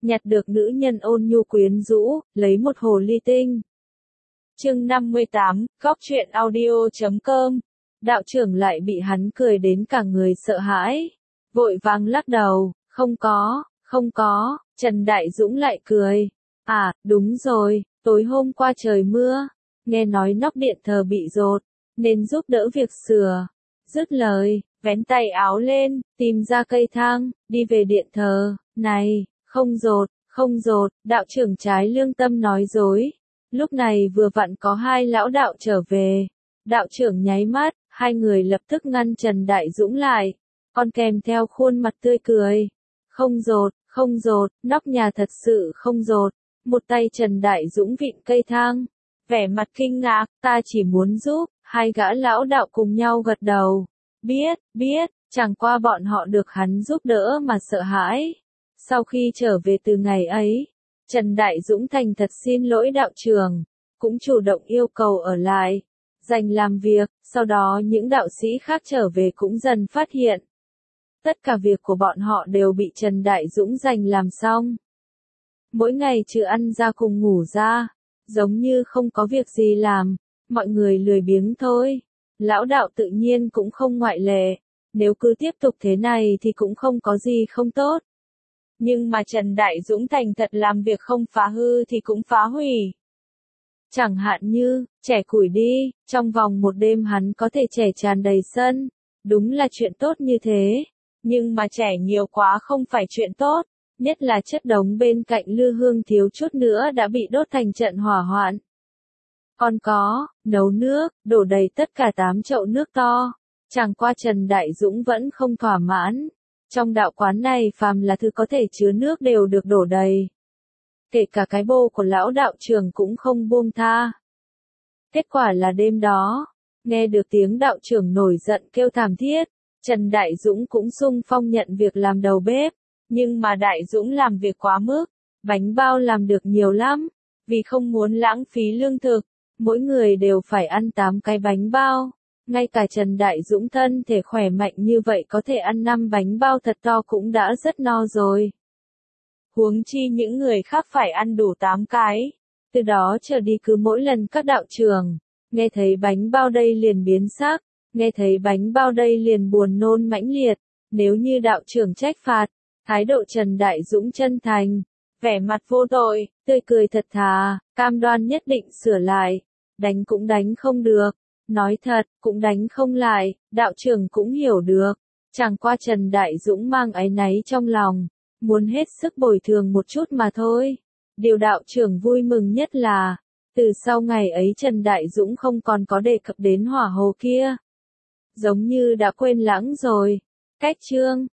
nhặt được nữ nhân ôn nhu quyến rũ, lấy một hồ ly tinh. Chương 58, Góc truyện audio.com. Đạo trưởng lại bị hắn cười đến cả người sợ hãi, vội vàng lắc đầu, không có, Trần Đại Dũng lại cười. À, đúng rồi, tối hôm qua trời mưa, nghe nói nóc điện thờ bị dột, nên giúp đỡ việc sửa. Dứt lời, vén tay áo lên, tìm ra cây thang, đi về điện thờ. Này, không dột, đạo trưởng trái lương tâm nói dối. Lúc này vừa vặn có hai lão đạo trở về. Đạo trưởng nháy mắt, hai người lập tức ngăn Trần Đại Dũng lại, còn kèm theo khuôn mặt tươi cười. Không dột, nóc nhà thật sự không dột. Một tay Trần Đại Dũng vịn cây thang, vẻ mặt kinh ngạc, ta chỉ muốn giúp. Hai gã lão đạo cùng nhau gật đầu. Biết, chẳng qua bọn họ được hắn giúp đỡ mà sợ hãi. Sau khi trở về từ ngày ấy, Trần Đại Dũng thành thật xin lỗi đạo trưởng, cũng chủ động yêu cầu ở lại, dành làm việc. Sau đó những đạo sĩ khác trở về cũng dần phát hiện, tất cả việc của bọn họ đều bị Trần Đại Dũng dành làm xong. Mỗi ngày trừ ăn ra cùng ngủ ra, giống như không có việc gì làm, mọi người lười biếng thôi. Lão đạo tự nhiên cũng không ngoại lệ, nếu cứ tiếp tục thế này thì cũng không có gì không tốt. Nhưng mà Trần Đại Dũng thành thật làm việc không phá hư thì cũng phá hủy. Chẳng hạn như, chẻ củi đi, trong vòng một đêm hắn có thể chẻ tràn đầy sân, đúng là chuyện tốt như thế. Nhưng mà chẻ nhiều quá không phải chuyện tốt, nhất là chất đống bên cạnh lư hương thiếu chút nữa đã bị đốt thành trận hỏa hoạn. Còn có, nấu nước, đổ đầy tất cả 8 chậu nước to. Chẳng qua Trần Đại Dũng vẫn không thỏa mãn. Trong đạo quán này phàm là thứ có thể chứa nước đều được đổ đầy. Kể cả cái bô của lão đạo trưởng cũng không buông tha. Kết quả là đêm đó, nghe được tiếng đạo trưởng nổi giận kêu thảm thiết, Trần Đại Dũng cũng xung phong nhận việc làm đầu bếp. Nhưng mà Đại Dũng làm việc quá mức, bánh bao làm được nhiều lắm, vì không muốn lãng phí lương thực. Mỗi người đều phải ăn 8 cái bánh bao. Ngay cả Trần Đại Dũng thân thể khỏe mạnh như vậy có thể ăn 5 bánh bao thật to cũng đã rất no rồi. Huống chi những người khác phải ăn đủ 8 cái. Từ đó trở đi cứ mỗi lần các đạo trưởng nghe thấy bánh bao đây liền biến sắc, nghe thấy bánh bao đây liền buồn nôn mãnh liệt. Nếu như đạo trưởng trách phạt, thái độ Trần Đại Dũng chân thành, vẻ mặt vô tội, tươi cười thật thà, cam đoan nhất định sửa lại. Đánh cũng đánh không được, nói thật, cũng đánh không lại, đạo trưởng cũng hiểu được. Chẳng qua Trần Đại Dũng mang áy náy trong lòng, muốn hết sức bồi thường một chút mà thôi. Điều đạo trưởng vui mừng nhất là, từ sau ngày ấy Trần Đại Dũng không còn có đề cập đến hỏa hồ kia. Giống như đã quên lãng rồi. Cách chương